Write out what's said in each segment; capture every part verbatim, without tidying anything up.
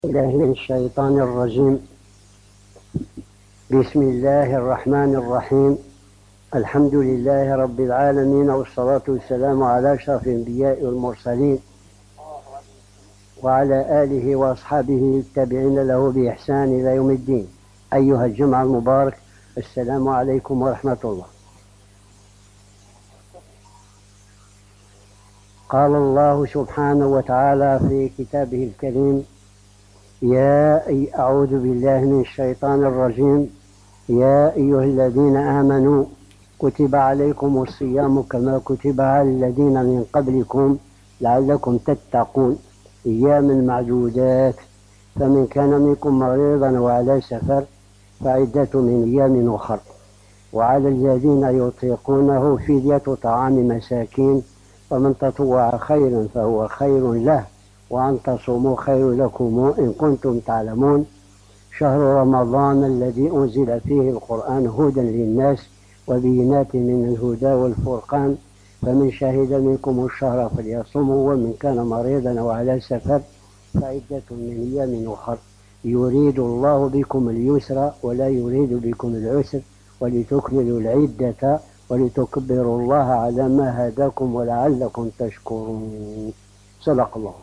الله من الشيطان الرجيم. بسم الله الرحمن الرحيم. الحمد لله رب العالمين، والصلاة والسلام على أشرف الأنبياء والمرسلين وعلى آله وأصحابه التابعين له بإحسان إلى يوم الدين. أيها الجمع المبارك، السلام عليكم ورحمة الله. قال الله سبحانه وتعالى في كتابه الكريم: يا أي أعوذ بالله من الشيطان الرجيم. يا أيها الذين آمنوا كتب عليكم الصيام كما كتب على الذين من قبلكم لعلكم تتقون أياما معدودات، فمن كان منكم مريضا وعلى سفر فعدة من أيام أخر، وعلى الذين يطيقونه فدية طعام مساكين، ومن تطوع خيرا فهو خير له، وأن تصوموا خير لكم إن كنتم تعلمون. شهر رمضان الذي أنزل فيه القرآن هدى للناس وبينات من الهدى والفرقان، فمن شهد منكم الشهر فليصموا، ومن كان مريضا وعلى سفر فعدة من أيام أخر. يريد الله بكم اليسر ولا يريد بكم العسر، ولتكملوا العدة ولتكبروا الله على ما هداكم ولعلكم تشكرون. صدق الله.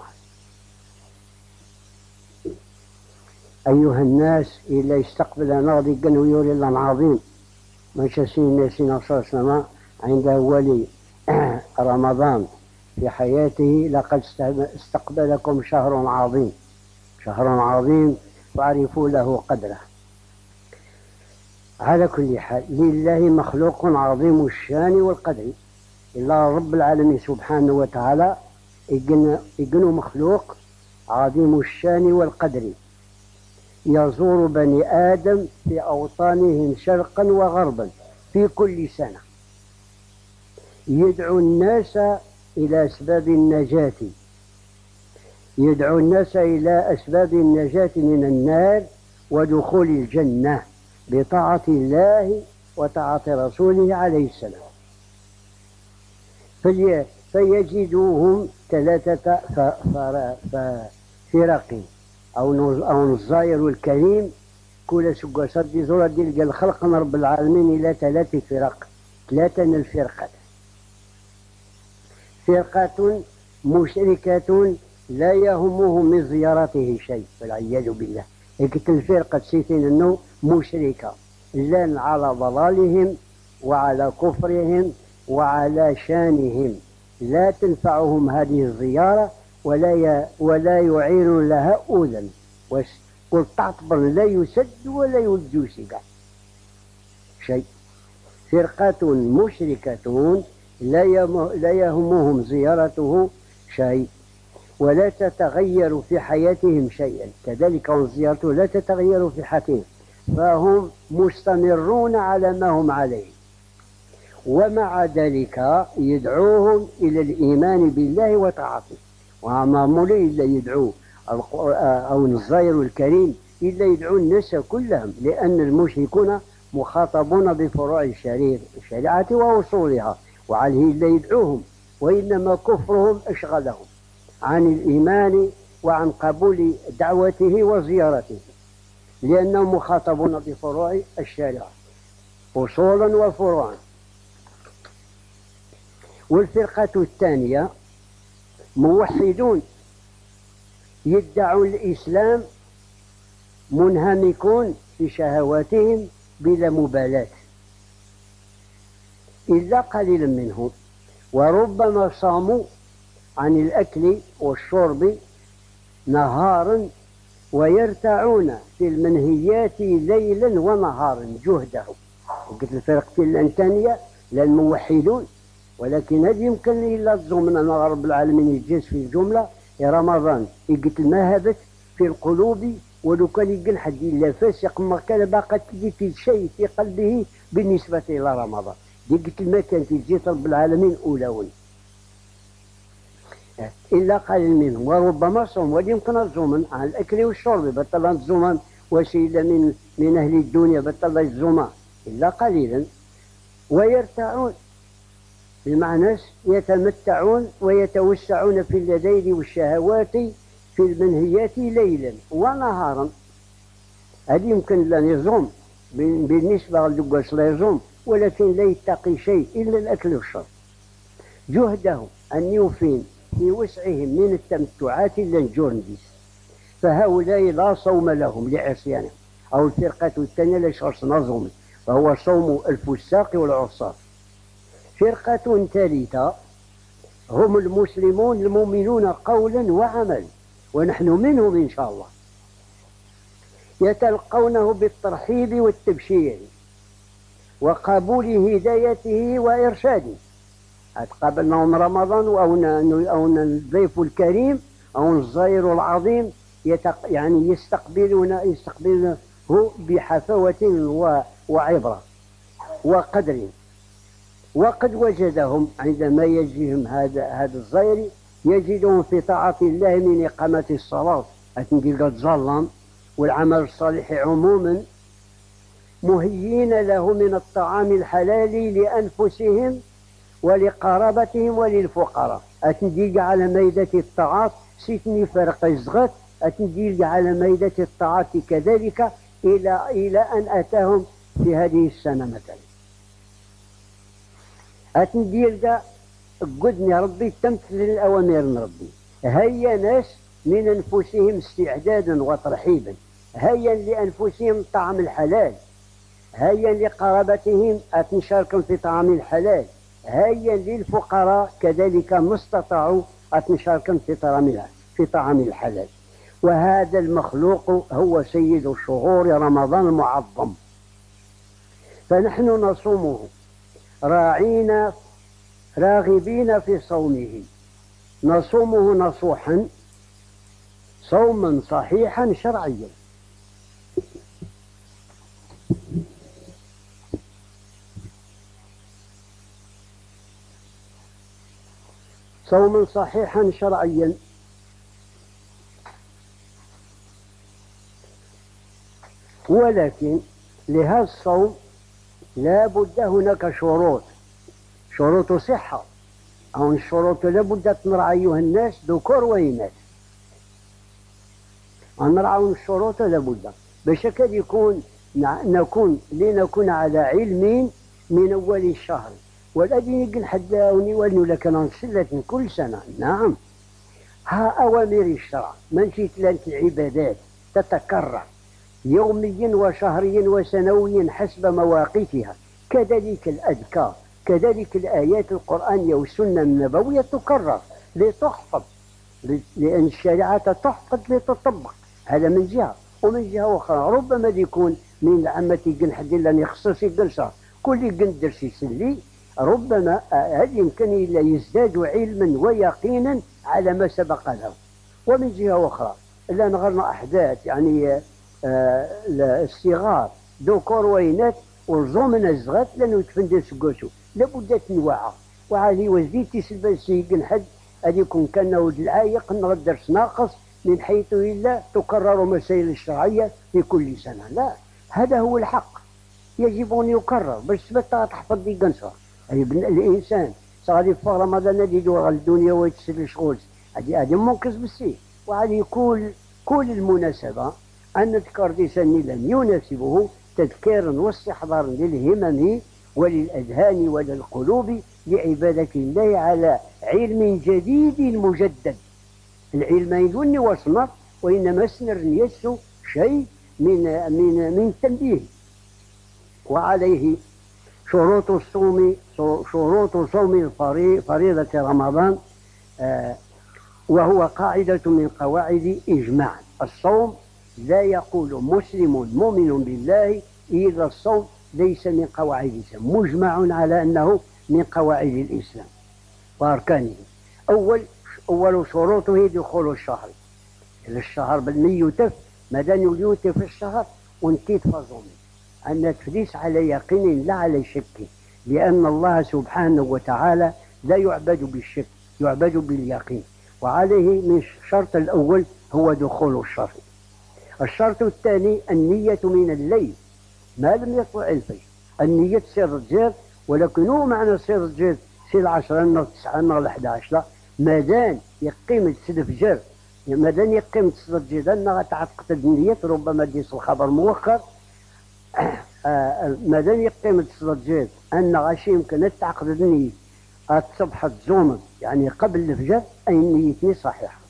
أيها الناس، إلا استقبل ناضي قنو يوري الله عظيم من شسين ناسين صلى عند أول رمضان في حياته: لقد استقبلكم شهر عظيم، شهر عظيم فاعرفوا له قدره. على كل حال، لله مخلوق عظيم الشان والقدر، إلا رب العالمين سبحانه وتعالى يقنو مخلوق عظيم الشان والقدر، يزور بني آدم في أوطانهم شرقا وغربا في كل سنة، يدعو الناس إلى أسباب النجاة، يدعو الناس إلى أسباب النجاة من النار ودخول الجنة بطاعة الله وطاعة رسوله عليه السلام. فيجدوهم ثلاثة فرق أو أو نظاير الكريم، كل سقا صدي زورة ديال الخلق من رب العالمين إلى ثلاث فرق. ثلاثة من الفرقات: فرقة مشركة لا يهمهم من زيارته شيء والعياذ بالله. قلت الفرقة سيتين أنه مشركة، لان على ضلالهم وعلى كفرهم وعلى شانهم لا تنفعهم هذه الزيارة ولا ولا يعين لها أذن، قل تعتبر لا يسد ولا يوجوس شيء. فرقة مشركة لا يهمهم زيارته شيء ولا تتغير في حياتهم شيئا، كذلك زيارته لا تتغير في حياتهم، فهم مستمرون على ما هم عليه، ومع ذلك يدعوهم إلى الإيمان بالله وطاعته. وما مولي إلا يدعو أو النظاير الكريم إلا يدعو الناس كلهم، لأن المشركون مخاطبون بفروع الشريعة وأصولها، وعليه إلا يدعوهم، وإنما كفرهم أشغلهم عن الإيمان وعن قبول دعوته وزيارته، لأنهم مخاطبون بفروع الشريعة أصولا وفروعا. والفرقة الثانية موحدون يدعون الإسلام، منهمكون في شهواتهم بلا مبالاة، إلا قليلا منهم، وربما صاموا عن الأكل والشرب نهارا ويرتعون في المنهيات ليلا ونهارا جهدهم. قلت الفرقة الثانية للموحدون، ولكن هل يمكن إلا الظلم أن رب العالمين يجلس في الجملة يا رمضان يقتل ما هبت في القلوب، ولو كان يقل حد إلا فاسق ما كان باقى تجي في شيء في قلبه بالنسبة إلى رمضان، دي قلت ما كانت تجي رب العالمين أولون إلا قليل منهم. وربما صوم، ويمكن الزمن عن الأكل والشرب بطل الزمن، وسيلة من من أهل الدنيا بطل الزمن إلا قليلا. ويرتعون بمعنى يتمتعون ويتوسعون في اللذيذ والشهوات في المنهيات ليلا ونهارا. هذه يمكن لا يزوم بالنسبة للقاس لا يزوم، ولكن لا يتقي شيء إلا الأكل والشرب. جهده أن يوفين في وسعهم من التمتعات إلا الجورنديس، فهؤلاء لا صوم لهم لعصيانهم. أو الفرقة الثانية لشخص نظم وهو صوم الفساق والعصاة. فرقة ثالثة هم المسلمون المؤمنون قولا وعملا، ونحن منهم إن شاء الله، يتلقونه بالترحيب والتبشير وقبول هدايته وإرشاده. قابلناهم رمضان أو الضيف الكريم أو الزائر العظيم يعني يستقبلون يستقبلونه بحفاوة وعبرة وقدر. وقد وجدهم عندما يجيهم هذا هذا الزائر يجدهم في طاعة الله من إقامة الصلاة أتنقل ظلام والعمل الصالح عموما، مهيين له من الطعام الحلال لأنفسهم ولقرابتهم وللفقراء. أتنديق على ميدة الطاعات سيتني فرق الزغط، أتنديق على ميدة الطاعات كذلك إلى إلى أن أتاهم في هذه السنة مثلا. أتنديق قدني ربي تمثل الأوامر ربي. هيا ناس من أنفسهم استعدادا وترحيبا، هيا لأنفسهم طعم الحلال، هيا لقرابتهم أتنشاركم في طعام الحلال، هيا للفقراء كذلك ما استطاعوا أتنشاركم في طعام في طعام الحلال. وهذا المخلوق هو سيد شهور رمضان المعظم، فنحن نصومه راعين راغبين في صومه، نصومه نصوحا صوما صحيحا شرعيا. صوما صحيحا شرعيا. ولكن لهذا الصوم لا بد هناك شروط، شروط صحة أو الشروط لا بد تنرعى أيها الناس ذكور وإناث. نرعى الشروط لا بد باش كاد يكون نكون لنكون على علم من أول الشهر. والذي يقول حداوني ولي لك نصلة كل سنة، نعم ها أوامر الشرع ماشي ثلاث العبادات تتكرر يوميا وشهريا وسنويا حسب مواقيتها، كذلك الأذكار، كذلك الآيات القرآنية والسنة النبوية تكرر لتحفظ، لأن الشريعة تحفظ لتطبق. هذا من جهة، ومن جهة أخرى ربما يكون من عامة يقن حد لن يخصص يقنصها كل يقن درس يسلي، ربما هذا يمكن إلا يزداد علما ويقينا على ما سبق له. ومن جهة أخرى إلا نغرنا أحداث يعني آه الصغار ذكور وإناث ورزو من الزغات لأنه يتفندر سكوتو لابد تنوعها. وعلي وزدي تسلبل سيقن حد هذا يكون كان ولد العايق نغد درس ناقص من حيث إلا تكرر مسائل الشرعية في كل سنة. لا، هذا هو الحق، يجب أن يكرر باش تبقى تحفظ دي قنصة. يعني الإنسان صار في رمضان يجي على الدنيا ويتسل شغل هذه هذه منقص بالسي. وهذه كل كل المناسبة أن نذكر لسان لم يناسبه تذكيرا واستحضارا للهمم وللأذهان وللقلوب لعبادة الله على علم جديد مجدد. العلم يدون وصنف وإنما سنر يسو شيء من من من تنبيه. وعليه شروط الصوم شروط صوم فريضة رمضان، آه وهو قاعدة من قواعد إجماع. الصوم لا يقول مسلم مؤمن بالله إلا الصوم ليس من قواعد الإسلام، مجمع على أنه من قواعد الإسلام وأركانه. أول أول شروطه دخول الشهر. إذا الشهر بالمي يتف مادام يوتف الشهر وانتيت فظومي أن تفليس على يقين لا على شك، لأن الله سبحانه وتعالى لا يعبد بالشك، يعبد باليقين. وعليه من الشرط الأول هو دخول الشهر. الشرط الثاني النية من الليل ما لم يطلع الفجر. النية تصير الجير، ولكن هو معنى تصير الجير سي العشرة أو التسعة أو الأحد عشر، ما دام يقيم الفجر مادام يقيم تصدر جدا أنها تعتقد النية ربما ديس الخبر مؤخر. مادام يقيم تصدر جد أن غاشي يمكن تعقد النية الصبح الزومض يعني قبل الفجر أي نيتني صحيحة.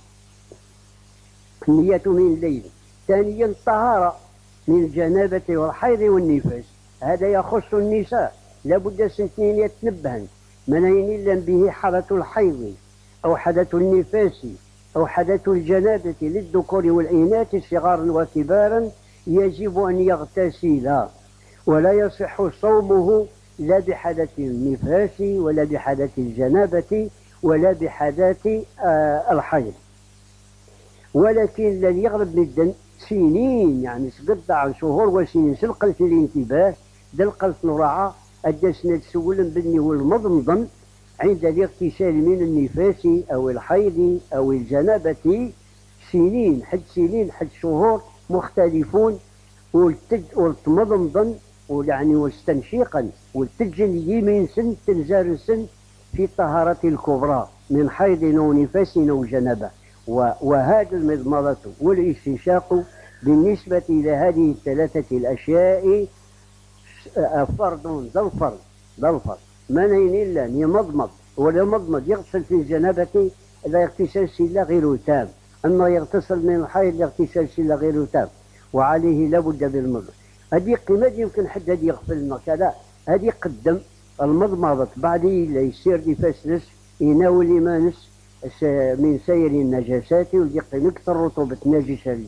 النية من الليل. ثانيا الطهارة من الجنابة والحيض والنفاس، هذا يخص النساء، لابد سنتين يتنبهن منين إلا به حالة الحيض أو حدث النفاس أو حدث الجنابة للذكور والإناث صغارا وكبارا يجب أن يغتسلا، ولا يصح صومه لا بحدث النفاس ولا بحدث الجنابة ولا بحدث آه الحيض. ولكن الذي يغلب مدا سنين يعني سقطع شهور وسنين سلقلت الانتباه دلقلت نراعى الدسنا تسول بالني والمضمضم عند الاغتسال من النفاس أو الحيض أو الجنابة سنين حد سنين حد شهور مختلفون، والتج والتمضمضم ويعني واستنشيقا والتجن يمين سن تنزار سن في الطهارة الكبرى من حيض ونفاس وجنابة. وهذا المضمضة والاستنشاق بالنسبة إلى هذه الثلاثة الأشياء فرض ذا الفرض ذا الفرض منين إلا أن يمضمض ولا مضمض يغتسل في الجنابة لا يغتسل سلا غير تام، أما يغتسل من الحيض يغتسل سلا غير تام، وعليه لابد بالمضمض. هذه قيمة يمكن حد هذه يغفل كذا، هذه قدم المضمضة بعد لا يصير يفسنس يناول يمانس من سير النجاسات ويقي نكثر رطوبة نجسة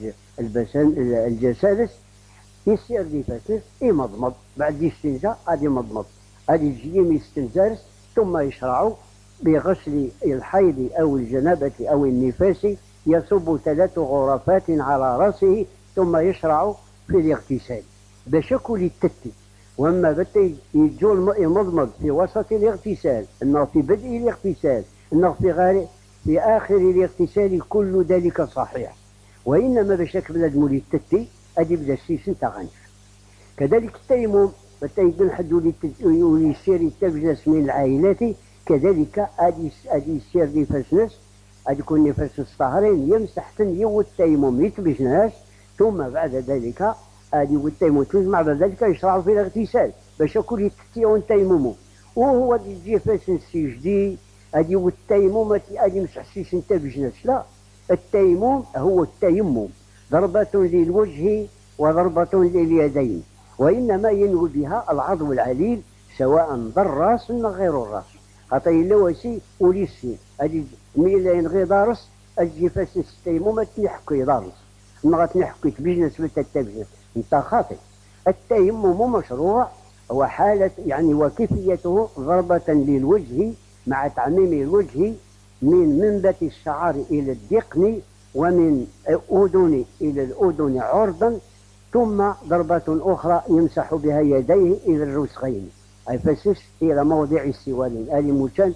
الجسادس يصير يفسنس يمضمض بعد يستنجى هذه مضمض هذه الجيم يستنزارس ثم يشرع بغسل الحيض أو الجنابة أو النفاس يصب ثلاث غرفات على رأسه ثم يشرع في الاغتسال بشكل التتي. واما بتا يجو الماء مضمض في وسط الاغتسال انه في بدء الاغتسال انه في غير في اخر الاغتسال كل ذلك صحيح، وانما بشكل بلاد مولي التتي ادي بدا السيسن تغنف. كذلك التيمم بتا يبن حد يولي يسير يتجلس من العائلات كذلك ادي ادي يسير نفس ادي يكون نفس طاهرين يمسح تنية والتيمم يتبجناش ثم بعد ذلك ادي والتيمم مع ذلك يشرع في الاغتسال باش كل يتتي ونتيممو وهو دي يجي فاس السجدي ادي والتيمم ادي مسح سيس انت بجناش. لا، التيمم هو التيمم ضربة للوجه وضربة لليدين، وانما ينوي بها العضو العليل سواء ضر الراس ولا غير الراس. خاطر الا وسي وليسي ادي ميلا ينغي دارس اجي فاس التيمم تنحكي دارس ما تنحكي بجناس ولا تتبجناس انت خاطئ. التيمم مشروع وحالة يعني وكيفيته ضربة للوجه مع تعميم الوجه من منبت الشعر إلى الذقن ومن الأذن إلى الأذن عرضا، ثم ضربة أخرى يمسح بها يديه إلى الرسغين أي فسس إلى موضع السوال آل مكان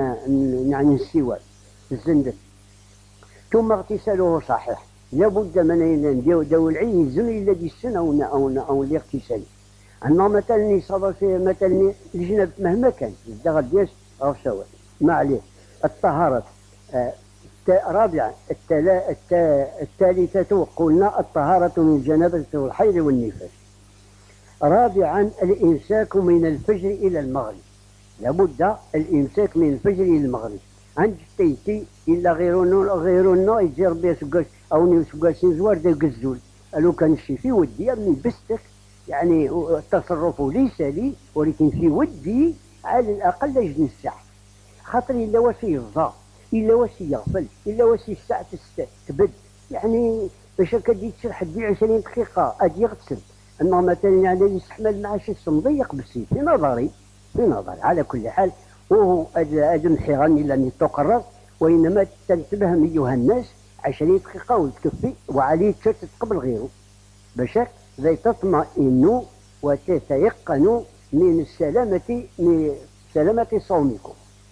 يعني السوال الزندل، ثم اغتساله صحيح. لابد من أن نديو العين الزمن الذي السنة أو أو أو الاغتسال. عندنا مثلا يصاب فيه مثلا الجنب مهما كان الدغل ديالش أو سواء ما عليه. الطهارة آه رابعا التلا الثالثة قلنا الطهارة من الجنابة والحيض والنفاس. رابعا الإمساك من الفجر إلى المغرب، لابد الإمساك من الفجر إلى المغرب. عند تيتي إلا غيرونو غيرونو يجي ربي يسقاش أو نسقاشين زوار ذا القزول قالوا كان شي في ودي أمني بستك يعني التصرف ليس لي ولكن في ودي على الأقل يجني الساعة، خاطر إلا واسي يرضى إلا واسي يغفل إلا واسي الساعة تبد يعني باش كدي تشرح دي عشرين دقيقة أدي يغتسل أنه مثلا يعني يستحمل مع شي مضيق بالسيف في نظري في نظري. على كل حال وهو أدم حيران إلا أن تقرر، وإنما تنتبه أيها الناس عشرين دقيقة وتكفي وعليه تشتت قبل غيره باش ذي تطمئنوا وتتيقنوا من السلامة من سلامة صومكم.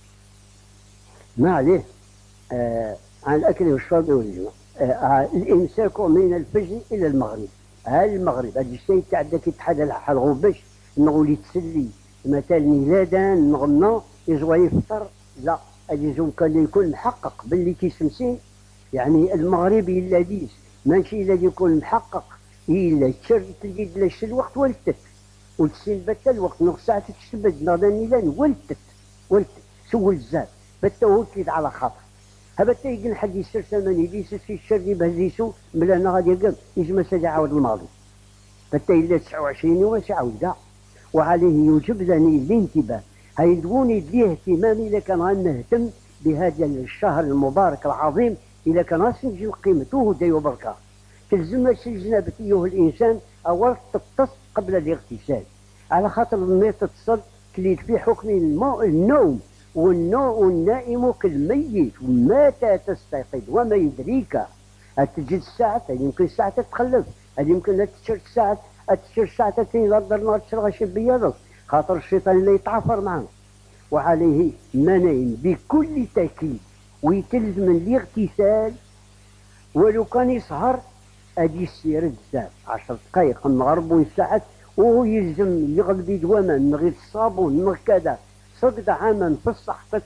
ما عليه آه عن الأكل والشرب والجماع. آه الإمساك من الفجر إلى المغرب. ها المغرب هذا الشيء تاع ذاك يتحدى الحلغو باش نقول تسلي مثلا ميلادا نغنى يجوا يفطر، لا أجي كان يكون محقق باللي كيسمسين يعني المغربي اللذيذ ماشي الذي يكون محقق إلا تشرد اليد لاش الوقت ولتت وتسين بتا الوقت نص ساعة تشتبد نغداني لان ولتت ولتت سول الزاد بتا هو كيد على خاطر هبتا يقول حد يسر ثمانية ليس في الشر بهزيسو بلا انا غادي يقول يجمع ساعة عاود الماضي بتا إلا تسعة وعشرين يوم ساعود كاع وعليه يوجب ذني الانتباه هيدوني ليه اهتمامي إذا كان غنهتم بهذا الشهر المبارك العظيم إذا كان غنسجل قيمته هدى وبركة تلزم الجنابة أيها الإنسان أول تتصل قبل الاغتسال على خاطر ما تتصل تليد في حكم النوم والنائم كالميت ومتى تستيقظ وما يدريك تجد الساعة يمكن الساعة تتخلف هل يمكن تشرت ساعة تشرت ساعتين لا درنا تشرغ بيضك خاطر الشيطان اللي يتعافر معنا وعليه منعين بكل تأكيد ويتلزم الاغتسال ولو كان يسهر ادي يسير الزاد عشر دقائق المغرب والساعات وهو يلزم يغلب يدواما من غير الصابون من كذا صقد عاما في الصحة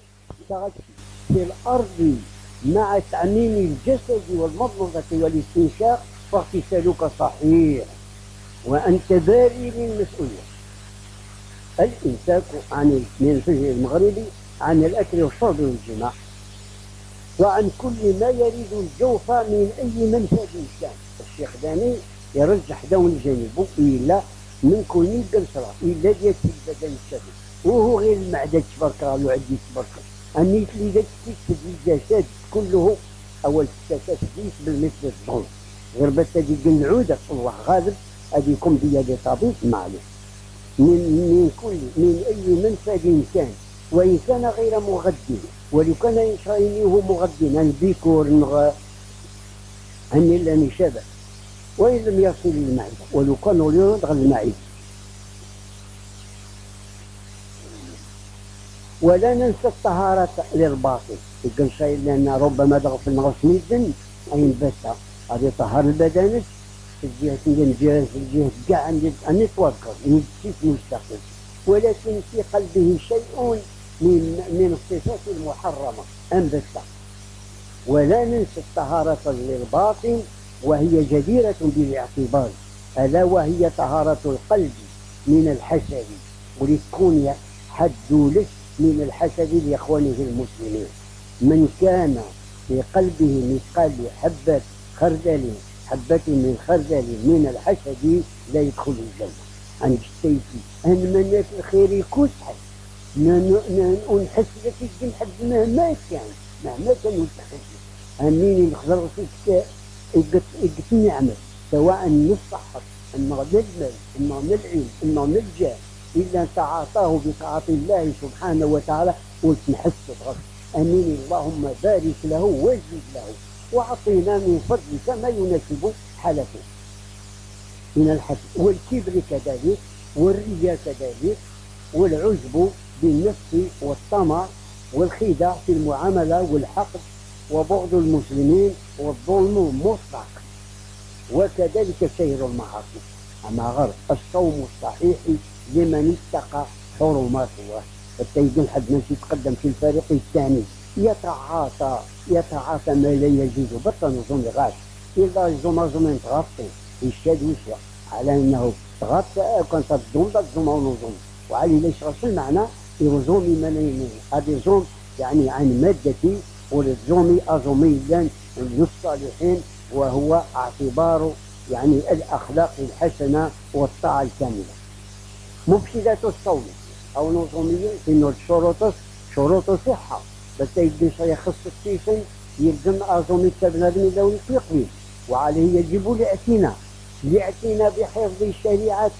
في الأرض مع تعميم الجسد والمضمضة والاستنشاق فاغتسالك صحيح وأنت باري للمسؤولية. الإمساك عن من الفجر المغربي عن الأكل والشرب والجماع وعن كل ما يريد الجوف من أي منفذ كان. الشيخ داني يرجح دون جانبه إلا من كل قنصرة إلا ديال البدن الشديد وهو غير المعدة تبارك الله عدي تبارك أني تلي في الجسد كله أول ستة تديس بالمثل الظلم غير بس هذه العودة الله غالب هذه يكون بيد طبيب معلوم من من كل من أي منفذ كان وإن كان غير مغذي ولو كان يشرينيه مغذي البيكور نغ أني لا نشابه وإن لم يصل للمعدة ولو كانوا يضغ المعدة. ولا ننسى الطهارة للباطن يقول شيء لأن ربما ضغط غسل الدم أي نبتها هذه طهر البدن في الجهة الجهاز الجهة كاع أن يتوكل يجلس مستقيم ولكن في قلبه شيء من من الصفات المحرمة أنبتها. ولا ننسى الطهارة للباطن وهي جديرة بالاعتبار ألا وهي طهارة القلب من الحسد ولتكون حد لك من الحسد لإخوانه المسلمين. من كان في قلبه مثقال حبة خردل حبة من خردل من الحسد لا يدخل الجنة. عن السيف أنمنك الخير يكسحك ونحس لك يجي حد مهما كان مهما كان وتحس أمين يخضر فيك يقت نعمة سواء من الصحة إما من المال إما من العلم إما من الجاه إلا تعاطاه بطاعة الله سبحانه وتعالى وتنحس بغض أمين اللهم بارك له وزد له وأعطينا من فضلك ما يناسب حالته من الحسد والكبر كذلك والرياء كذلك والعجب بالنفس والطمع والخداع في المعاملة والحقد وبغض المسلمين والظلم مطلق وكذلك سير المعاصي. أما غير الصوم الصحيح لمن اتقى حرمات الله حتى يقول حد من يتقدم في الفريق الثاني يتعاطى يتعاطى ما لا يجوز بطل نظم غاش إلا الزمازم تغطي يشاد وشا على أنه تغطى كانت تظلم تظلم ونظم وعلي ليش غاش المعنى يرزومي من هذه زوم يعني عن مادتي وللزومي أزوميا للصالحين وهو اعتبار يعني الأخلاق الحسنة والطاعة الكاملة. مفسدات الصوم أو نظامية في شروط شروط صحة بس يدي شيء يخص السيسن يلزم أزومي تبنادم لو يقبل وعليه يجب الاعتناء الاعتناء بحفظ الشريعة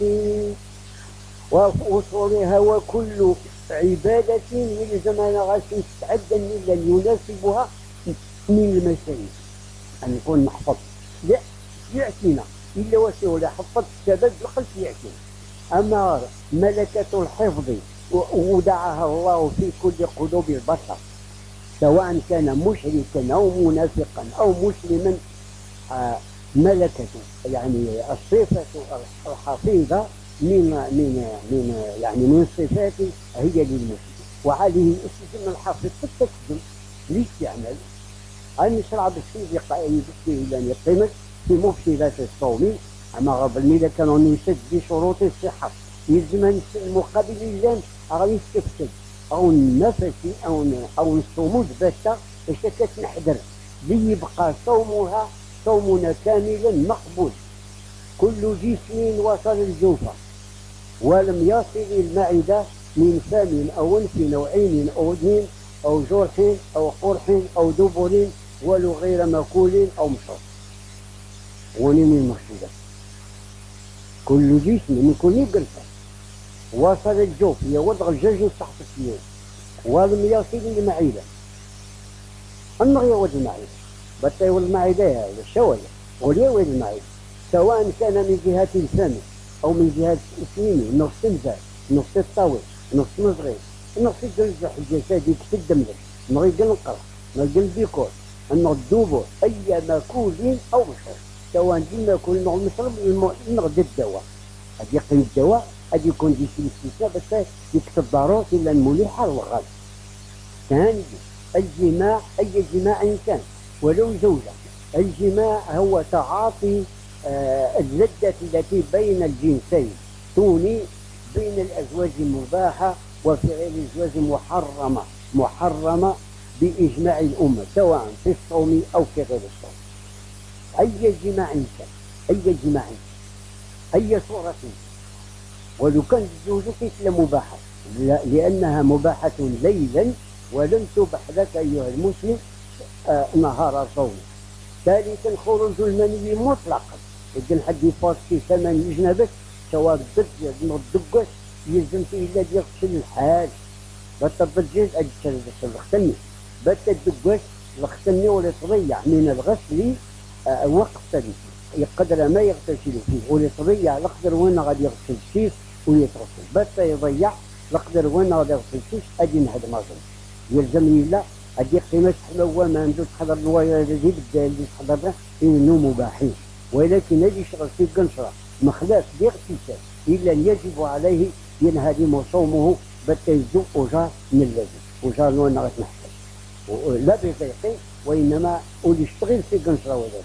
وأصولها وكل عبادة يلزم أن غاش يستعد إلا يناسبها من المسائل أن يكون محفظ لا يعتنى إلا وسيله حفظ السبب الخلف يعتنى. أما ملكة الحفظ ودعها الله في كل قلوب البشر سواء كان مشركا أو منافقا أو مسلما ملكة يعني الصفة الحفيظة من من من يعني من الصفات هي للمسلم وعليه الاستثناء الحافظ في التكذب ليستعمل أن يشرع بالشيء يبكي إلى أن يقيمت في مفسدات الصوم. أما قبل ميلا كانوا يسد بشروط الصحة يلزم المقابل اللزام غادي يستفسد أو النفس أو أو الصمود باتا باش كتنحدر ليبقى صومها صومنا كاملا مقبول. كل جسم وصل الجوفة ولم يصل المعدة من فم أو أنف أو عين أو اذن أو جرح أو قرح أو دبر ولو غير مأكول أو مشروب. وني من المقصودات كل جسم من كل قلفة وصل الجوف هي وضع الجوج تحت السيول ولم يصل المعدة. النغي ولد المعدة بطي ولد المعدة الشوية ولي ولد المعدة سواء كان من جهة الفم أو من جهة السنين نص الزاد نص الطاوي نص الصغير نص الجرح الجسدي كتدم لك نغي القرع نغي البيكور نغي الدبر أي مأكول أو مشروب سواء ديما كل نوع مشروب نغدي الدواء هاد يقيم الدواء هاد يكون دي شي استثناء بس يكتب ضرورة إلا المليحة والغالب. ثاني الجماع أي جماع كان ولو زوجة. الجماع هو تعاطي آه اللذة التي بين الجنسين توني بين الأزواج المباحة وفي غير الأزواج محرمة محرمة بإجماع الأمة سواء في الصوم أو في غير الصوم. أي جماع كان أي جماع أي صورة ولو كان الزوجة كيف مباحة لأنها مباحة ليلا ولم تبح لك أيها المسلم آه نهار صوم. ثالثا خروج المني مطلقا يمكن حد يفاص في ثمن جنابك سواء الدجاج من الدقاش يلزم فيه إلا يغسل الحاج بات الدجاج أجل الختني بات الدقاش الختني ولا تضيع من الغسل آه وقت يقدر ما يغتسل فيه ولا تضيع القدر وين غادي يغسل فيه ويتغسل بات يضيع القدر وين غادي يغسل فيه أجي نهد مازن يلزم لا أدي قيمة حلوة ما ندوز تحضر الوايا الذي بدا اللي تحضرنا إنه مباحين ولكن هذه شغل في قنصرة مخلاف باغتسال إلا يجب عليه ينهدم صومه بتا يزو أجار من اللازم أجار لو أنا غتنحتاج لا بضيقين وإنما واللي يشتغل في قنصرة وذلك.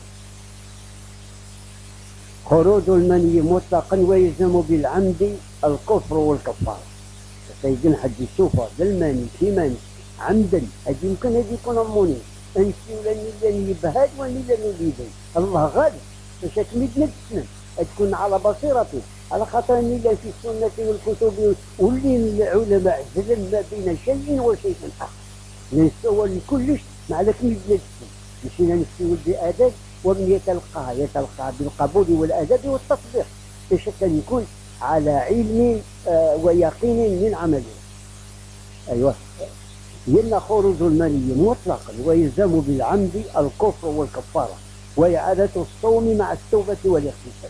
خروج المني مطلقا ويلزم بالعمد الكفر والكفارة. سيدنا حد يشوفه المني في مني عمدا هذه يمكن هذه يكون الموني انت ولا نيلاني يبهاد ونيلاني يبين الله غالب باش تمدنا تسلم تكون على بصيرته على خاطر نيلان في السنة والكتب واللي العلماء زلم ما بين شيء وشيء آخر نستوى لكلش مع ذاك مدنا تسلم مشينا نستوى بأدب ومن يتلقاها يتلقاها بالقبول والأدب والتطبيق باش كان يكون على علم آه ويقين من عمله. أيوه لأن خروج المني مطلقا ويلزم بالعمد الكفر والكفارة وإعادة الصوم مع التوبة والاغتسال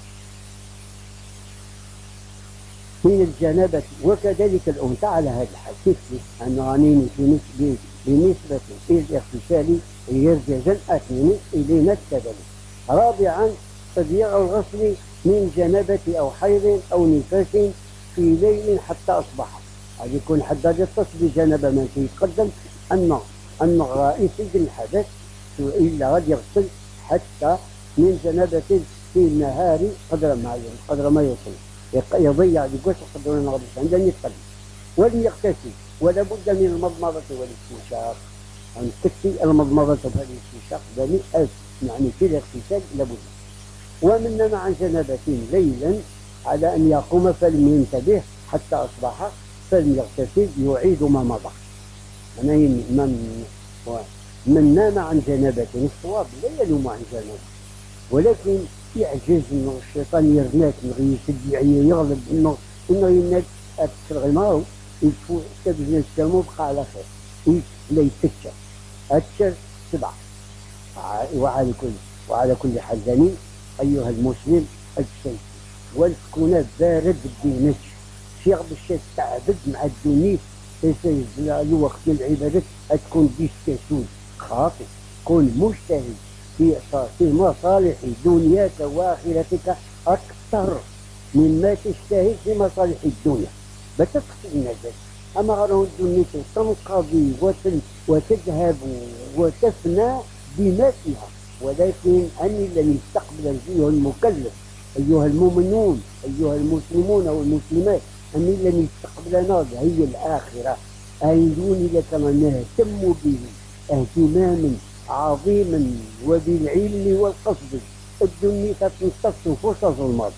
من الجنابة وكذلك الأنثى على هذا الحال كيف أن غنيني بالنسبة بالنسبة إلى الاغتسال يرجع أثنين إلينا كذلك. رابعا تضييع الغسل من جنابة أو حيض أو نفاس في ليل حتى أصبح هذا يكون حداد يتصل بجنابة ما يتقدم أن أن الغائط الحدث إلا غادي يغسل حتى من جنابة في النهار قدر ما قدر ما يوصل يضيع بقوس قدر ما غادي عندنا يتقدم ولم يغتسل ولا بد من المضمضة والاستنشاق. أن تكفي المضمضة والاستنشاق يعني في الاغتسال لابد. ومن نام عن جنابة ليلا على أن يقوم فلم ينتبه حتى أصبح فليغتسل يعيد ما مضى. من من من نام عن جنابة الصواب لا يلوم عن جنابة ولكن يعجز انه الشيطان يرناك انه يسد يغلب انه انه يناد تشرغي معه يفو تبجن السلام وبقى على خير لا يتكشف أتشر سبعة. وعلى كل وعلى كل حال ثاني أيها المسلم الشيء والكون بارد بدينك شيخ باش تعبد مع الدنيا يسير وقت العبادات تكون ديسكاسون خاطئ كن مجتهد في في مصالح دنياك واخرتك اكثر مما تجتهد في مصالح الدنيا بتقصد الناس. اما غير الدنيا تنقضي وتذهب وتفنى بما فيها، ولكن أني لن يستقبل أيها المكلف أيها المؤمنون أيها المسلمون والمسلمات أني لن يستقبلنا هي الآخرة. أيدوني لكما نهتم به اهتماما عظيما وبالعلم والقصد. الدنيا تنتصف فرصة الماضي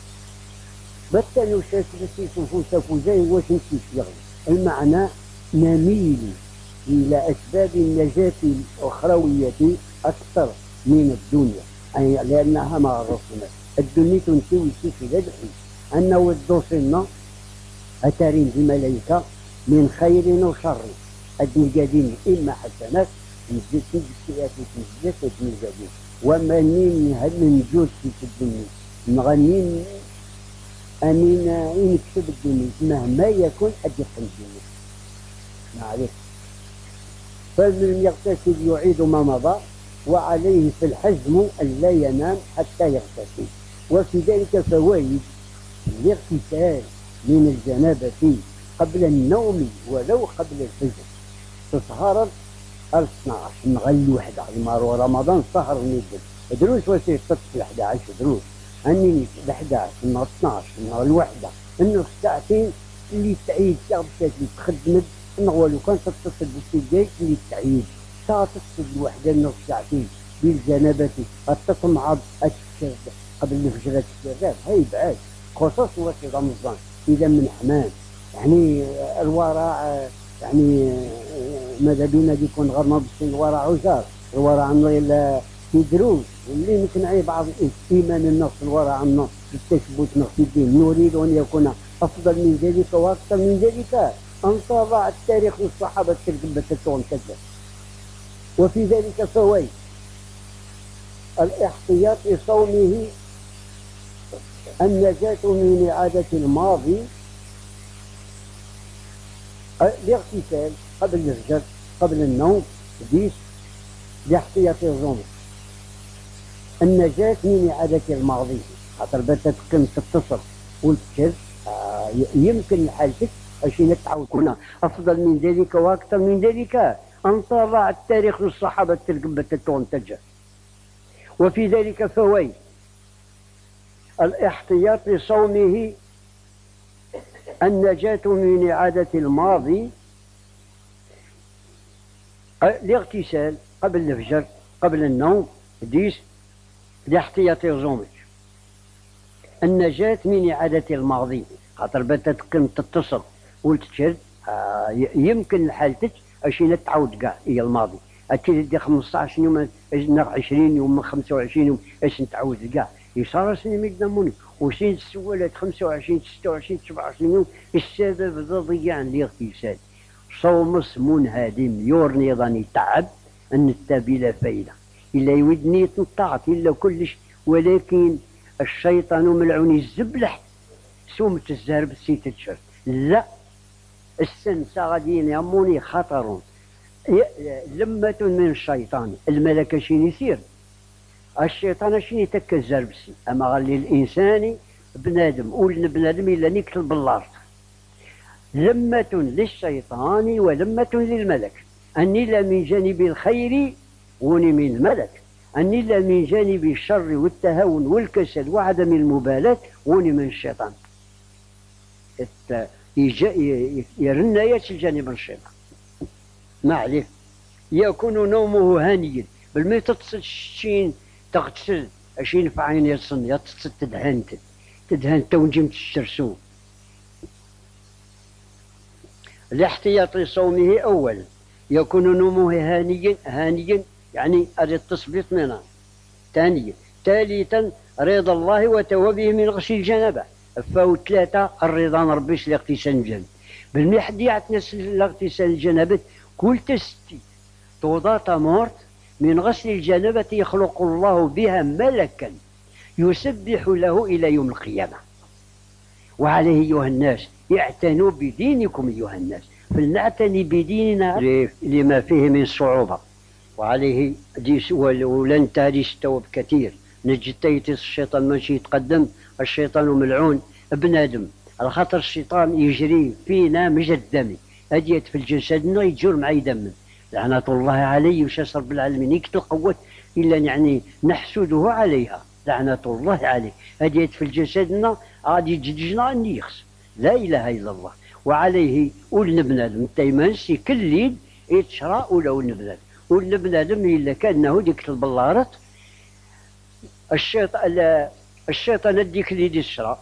بطلوا شاكلتي صفوسة فوزي واش نسيت يغلي. المعنى نميل إلى أسباب النجاة الأخروية أكثر من الدنيا، أي لأنها ما عرفنا الدنيا تنسي في ذبحي أنه الدوسنا أتارين الملائكة من خير وشر الدنيا إما حسنات نزلت بالسيئات نزلت الدنيا وما نين هل من جود في الدنيا نغنين أمين يكتب الدنيا مهما يكون أدق الدنيا معليش. فمن يغتسل يعيد ما مضى وعليه في الحزم أن لا ينام حتى يغتسل. وفي ذلك فوائد الاغتسال من الجنابة قبل النوم ولو قبل الفجر. تسهر اثنا عشر نغل وحدة المارو رمضان سهر نيدل دروس وسير تصل أحد عشر دروس أني أحد عشر من اثنا عشر من الوحدة النص ساعتين اللي تعيد كابتات اللي تخدمت نغولو كان تتصل بالسيدات اللي تعيد ساعة تصل الوحدة النص ساعتين بالجنابة التطمع قبل الفجر الشباب هاي بعاد خصوصا وقت رمضان إذا من حمام يعني الورع يعني ماذا بينا يكون غير مبسين الورع وجار الورع عنه إلا يدروس واللي يمكن أي بعض إيمان النفس الورع عنه بالتثبت نفس الدين. نريد أن يكون أفضل من ذلك وأكثر من ذلك أن طبع التاريخ والصحابة تلقبة التونتجة. وفي ذلك فوائد الاحتياط لصومه النجاة من إعادة الماضي الاغتسال قبل الفجر قبل النوم ديس لاحتياط الظن النجاة من إعادة الماضي خاطر باتت كنت تتصل والتشر آه يمكن حالتك أشي نتعود هنا أفضل من ذلك وأكثر من ذلك أن طبع التاريخ للصحابة تلقبة التونتجة. وفي ذلك فوائد الاحتياط لصومه النجاة من إعادة الماضي الاغتسال قبل الفجر قبل النوم ديس لاحتياط الزومج النجاة من إعادة الماضي خاطر باتت كنت تتصل والتشد آه يمكن حالتك أشي نتعود كاع هي الماضي أكيد دي خمسطاش يوم عشرين يوم خمسة وعشرين يوم اش نتعود كاع يصار سني ميقدموني وسين السوالات خمسة وعشرين ستة وعشرين سبعة وعشرين يوم السبب ضياع الاغتسال. صوم منهدم يورني ظني تعب أن التابي لا فايدة إلا يودني تنطعت إلا كلش ولكن الشيطان ملعون الزبلح سومت الزهر بالسيت تشر لا السنسة غادي ياموني خطر لمة من الشيطان الملك شين يسير الشيطان شين يتكى الزهر بالسي أما غالي الإنساني بنادم قول بنادم إلا نكتل باللارض لمة للشيطان ولمة للملك أني لا من جانب الخير وني من الملك أني لا من جانب الشر والتهاون والكسل وعدم المبالاة وني من الشيطان يرنا ياتي الجانب الشيطان ما عليه يكون نومه هانيا بالما تتصل شين تغتسل اش ينفع يصن يتصل تدهن تدهن تونجم الشرسوم. الاحتياط لصومه أولا يكون نومه هانيا هانيا يعني التصبيط منها. ثانيا ثالثا رضا الله وتوبه من غسل الجنابة. فهو ثلاثة الرضا ربيش لاغتسال الجنابة بالمحد يعتنس لاغتسال الجنابة كل تستي توضات مورت من غسل الجنابة يخلق الله بها ملكا يسبح له إلى يوم القيامة. وعليه أيها الناس اعتنوا بدينكم أيها الناس فلنعتني بديننا لما فيه من صعوبة. وعليه ولن تهدي التوب كثير نجتيت الشيطان ماشي يتقدم الشيطان ملعون ابن آدم على خاطر الشيطان يجري فينا مجرى الدم أديت في الجسد يجر معي دم لعنة الله عليه وش رب العالمين يقتل قوة إلا يعني نحسده عليها، لعنة الله عليه. هذه في جسدنا غادي تجدجنا أن يخس، لا إله إلا الله. وعليه ولن بنادم تيمانسي كل ليل يتشرى ولا ولن بنادم ولن بنادم إلا كأنه ديك البلارات الشيطان الشيطان اديك لي دي الشرى،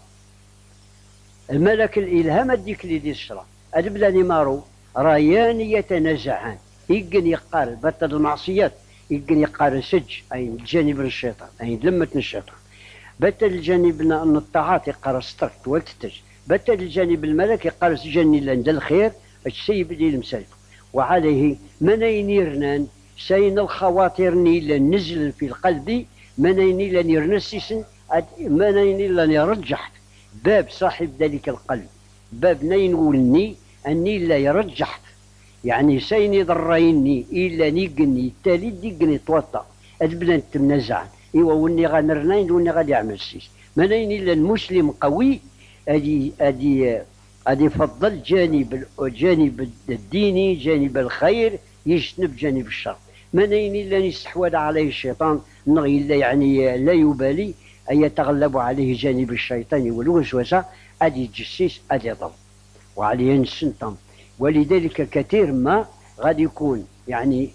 الملك الإلهام اديك لي دي الشرى، البلاني مارو ريان يتنازعان، يقن يقال بطل المعصيات، يقن يقال سج أي جانب الشيطان أي لمة الشيطان، بطل الجانب أن الطاعات يقال استركت والتتج، بطل الجانب الملك يقال جاني لند الخير السيب ديال المسالك. وعليه من ينيرنان سين الخواطر نيلا نزل في القلب من ينيلا نيرنسيسن من ينيلا يرجح باب صاحب ذلك القلب، باب نين ولني أني لا يرجحت يعني سيني ضريني إلا نيقني التالي ديقني توطى البلان تمنزعن إيوا وني غنرنين وني غادي يعمل سيس منين إلا المسلم قوي أدي أدي أدي يفضل جانب الجانب الديني جانب الخير يجتنب جانب الشر، منين إلا يستحوذ عليه الشيطان نغي إلا يعني لا يبالي أن يتغلب عليه جانب الشيطان والوسوسة أدي يتجسس أدي يضل وعليه نسنتم. ولذلك كثير ما غادي يكون يعني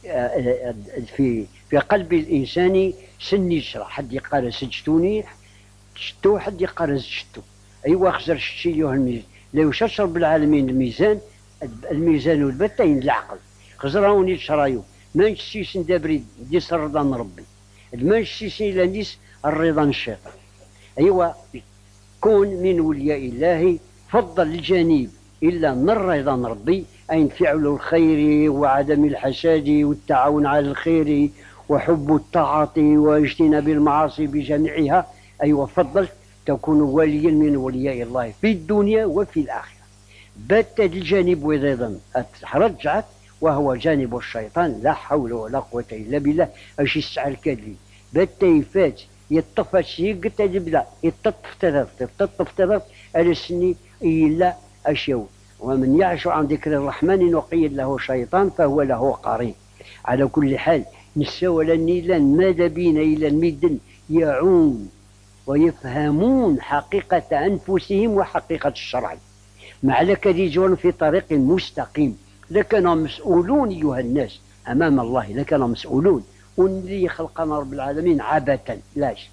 في في قلب الانسان سن يشرح، حد يقال سجتوني شتو، حد يقال زجتو، ايوا خزر شتي ايها الميزان لا يشرش رب العالمين الميزان الميزان والبتين العقل خزراوني تشرايو ما نشتيش ندابري ديس الرضا ربي ما نشتيش الا نديس الرضا الشيطان. ايوا كون من ولياء الله فضل الجانب إلا من رضا ربي أي فعل الخير وعدم الحساد والتعاون على الخير وحب الطاعة واجتناب المعاصي بجميعها، أي أيوة وفضل تكون وليا من ولياء الله في الدنيا وفي الآخرة. بات الجانب أيضا رجعت وهو جانب الشيطان، لا حول ولا قوة إلا بالله. أش يسعى الكذب بات يفات يطفى شيء قلت بلا يطف تذرف يطف تذرف على السني إلا أشيو. ومن يعش عن ذكر الرحمن نقيد له شيطان فهو له قرين. على كل حال نساول النيلان ماذا بين إلى الميدن يعون ويفهمون حقيقة أنفسهم وحقيقة الشرع، مع لك يجون في طريق مستقيم لكانوا مسؤولون أيها الناس أمام الله، لكانوا مسؤولون واللي خلقنا رب العالمين عبثا لاش.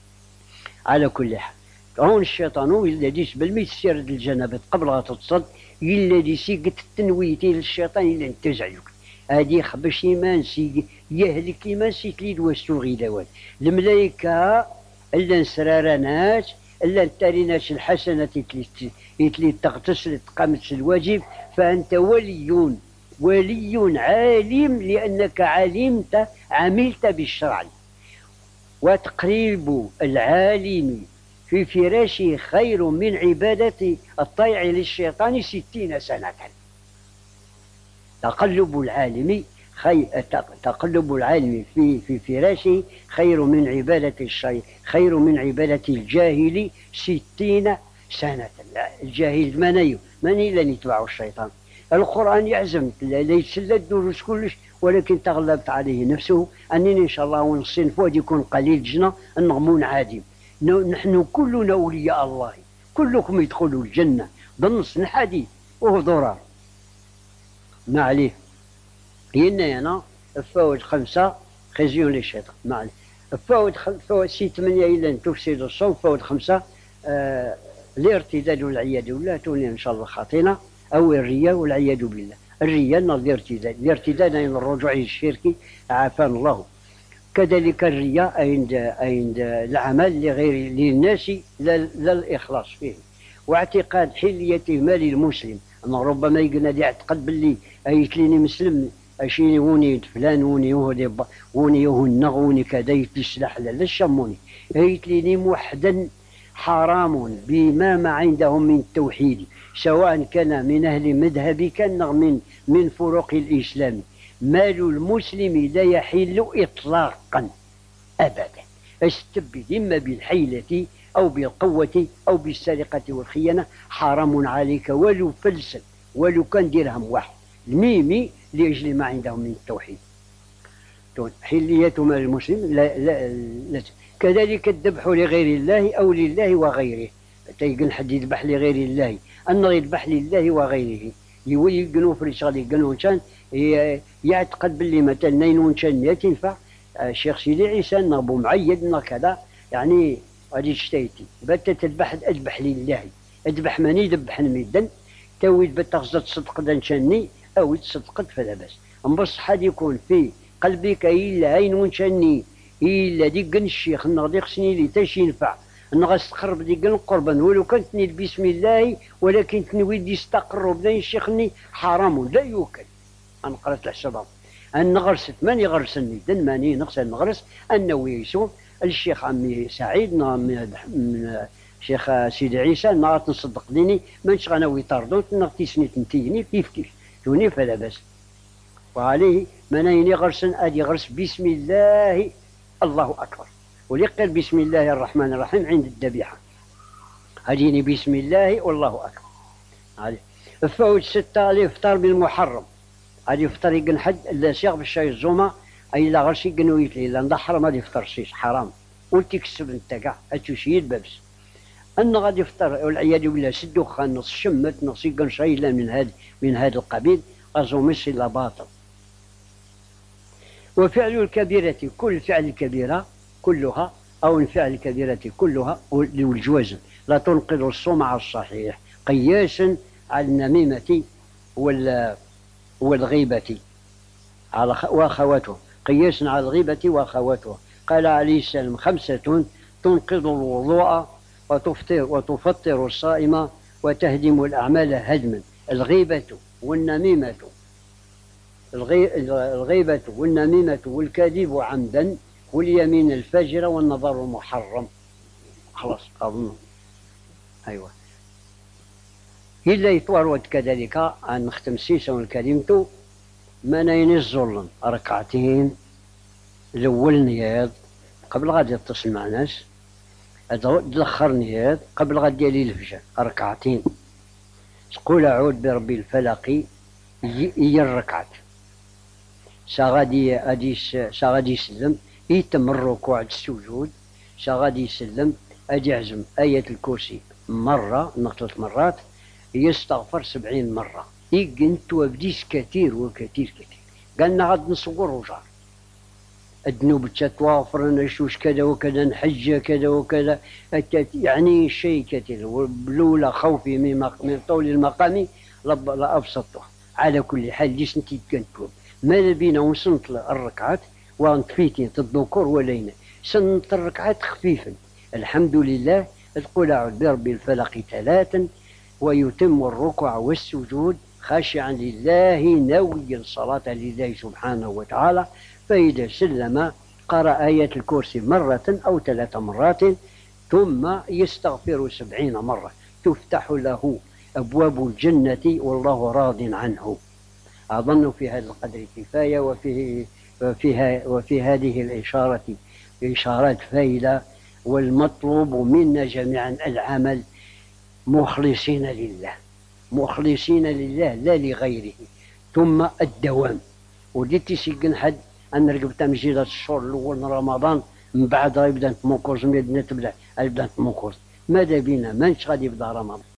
على كل حال هون الشيطان الذي بالميت سيرد الجنابة قبل لا تتصد الذي سيقت التنويتي للشيطان إلا انتزعك هادي خبش إيمان سي يهلك إيمان سي تليد وستوغي دوال الملايكة إلا نسرارناش إلا نتاريناش الحسنة يتلي تغتسل تقامت الواجب فأنت ولي ولي عالم لأنك علمت عملت بالشرع. وتقريب العالم في فراشه خير من عبادة الطيع للشيطان ستين سنة. تقلب العالم خير تقلب العالم في في فراشه خير من عبادة الشيء خير من عبادة الجاهل ستين سنة. الجاهل من من لن يتبع الشيطان. القرآن يعزم ليس الدروس كلش ولكن تغلبت عليه نفسه أنني إن شاء الله ونصنف واد يكون قليل جنا النغمون عادم. نحن كلنا أولياء الله كلكم يدخلوا الجنة بالنص الحديث وهو ضرار ما عليه. هنا أنا الفوائد خمسة خزيون للشيطان ما عليه. الفوائد فوائد ست ثمانية إلا تفسد الصوم. فوائد خمسة آه الارتداد والعياذ بالله توني إن شاء الله خاطينا أو الرياء والعياذ بالله. الرياء الارتداد الارتداد عند الرجوع الشركي عافانا الله. كذلك الرياء عند عند العمل لغير للناس لا الإخلاص فيه. واعتقاد حلية مال المسلم أنا ربما يقنادي يعتقد باللي أيتليني مسلم أشيني وني فلان وني وهدي وني وهنغ وني كذا يتسلح لا الشموني أيتليني موحدا حرام بما ما عندهم من التوحيد سواء كان من أهل مذهب كان من من فروق الإسلام. مال المسلم لا يحل إطلاقا أبدا استبد إما بالحيلة أو بالقوة أو بالسرقة والخيانة حرام عليك ولو فلسا ولو كان درهم واحد. الميمي لأجل ما عندهم من التوحيد. حليتهما للمسلم لا لا لا كذلك الذبح لغير الله أو لله وغيره. تيقن حد يذبح لغير الله، أنه يذبح لله وغيره يقنوا في الشغل يقنوا كان يعتقد باللي مثلا نينون كان تنفع الشيخ سيدي عيسى نابو معيد كذا، يعني غادي شتيتي بات تذبح اذبح لله، اذبح ماني يذبح الميدان تويد بات تغزى تصدق دنشاني او تصدقت فلا باس. بصح غادي يكون في قلبك الا عين ونشاني الا ديك الشيخ نغدي خصني لي تاش ينفع نغستقرب ديك القربان ولو كانت نيت بسم الله ولكن تنوي يستقر بدا الشيخني حرام لا يوكل. انا قرات الحساب ان غرست ماني غرسني دن ماني نغسل نغرس انه يسوع الشيخ عمي سعيد من الشيخ سيدي عيسى نعرف نصدق ديني مانش غناوي طردون نغتي سنيت نتيني كيف كيف توني فلا باس. وعليه منايني غرسن ادي غرس بسم الله الله اكبر وليقل بسم الله الرحمن الرحيم عند الذبيحه هديني بسم الله والله اكبر. عليه فوت ستة الافطار بالمحرم غادي يفطر يقن حد لا سيغ بالشاي الزومه اي لا غرسي قنويت لي لا نضحر ما يفطر شيش حرام وتكسب انت كاع اتشيد بابس ان غادي يفطر والعياذ بالله سد دخان نص شمت نص يقن شيء لا من هذا من هذا القبيل ازوميس الا باطل. وفعل الكبيرة كل فعل الكبيرة كلها او الفعل الكبيرة كلها والجوازم لا تنقض الصوم على الصحيح قياسا على النميمة وال والغيبة على واخواته قياسا على الغيبة واخواته. قال عليه السلام خمسة تنقض الوضوء وتفطر وتفطر الصائم وتهدم الأعمال هدما: الغيبة والنميمة الغيبة والنميمة والكذب عمدا واليمين الفجر والنظر المحرم. خلاص أظن أيوة إلا يتورد كذلك أن نختم سيسا والكلمة منين الظلم ركعتين الأول نياض قبل غادي يتصل مع ناس الأخر نياض قبل غادي يلي الفجر ركعتين تقول أعوذ بربي الفلق هي الركعت ساغادي غادي ساغادي يسلم يتم الركوع السجود ساغادي يسلم أجي يعزم آية الكرسي مرة نقطة مرات يستغفر سبعين مرة يقن توابديس كثير وكثير كثير قالنا غاد نصور وجار الذنوب تتوافر نشوش كذا وكذا نحج كذا وكذا يعني شيء كثير ولولا خوفي من, من طول المقام لأبسطه. على كل حال ليش انت تكنتوب ماذا بينا وصلت الركعات وانتفيتي الذكور ولينا سنت الركعات خفيفا الحمد لله تقول أعوذ بربي الفلق ثلاثا ويتم الركوع والسجود خاشعا لله ناويا الصلاة لله سبحانه وتعالى. فإذا سلم قرأ آية الكرسي مرة أو ثلاث مرات ثم يستغفر سبعين مرة تفتح له أبواب الجنة والله راض عنه. أظن في هذا القدر كفاية وفي وفي وفي هذه الإشارة إشارات فائدة. والمطلوب منا جميعا العمل مخلصين لله مخلصين لله لا لغيره ثم الدوام. وديتي سيكن حد أن رقب تمجيد الشهور الأول من رمضان من بعد يبدا نتموكوز من تبدا يبدا نتموكوز ماذا بينا مانش غادي يبدا رمضان.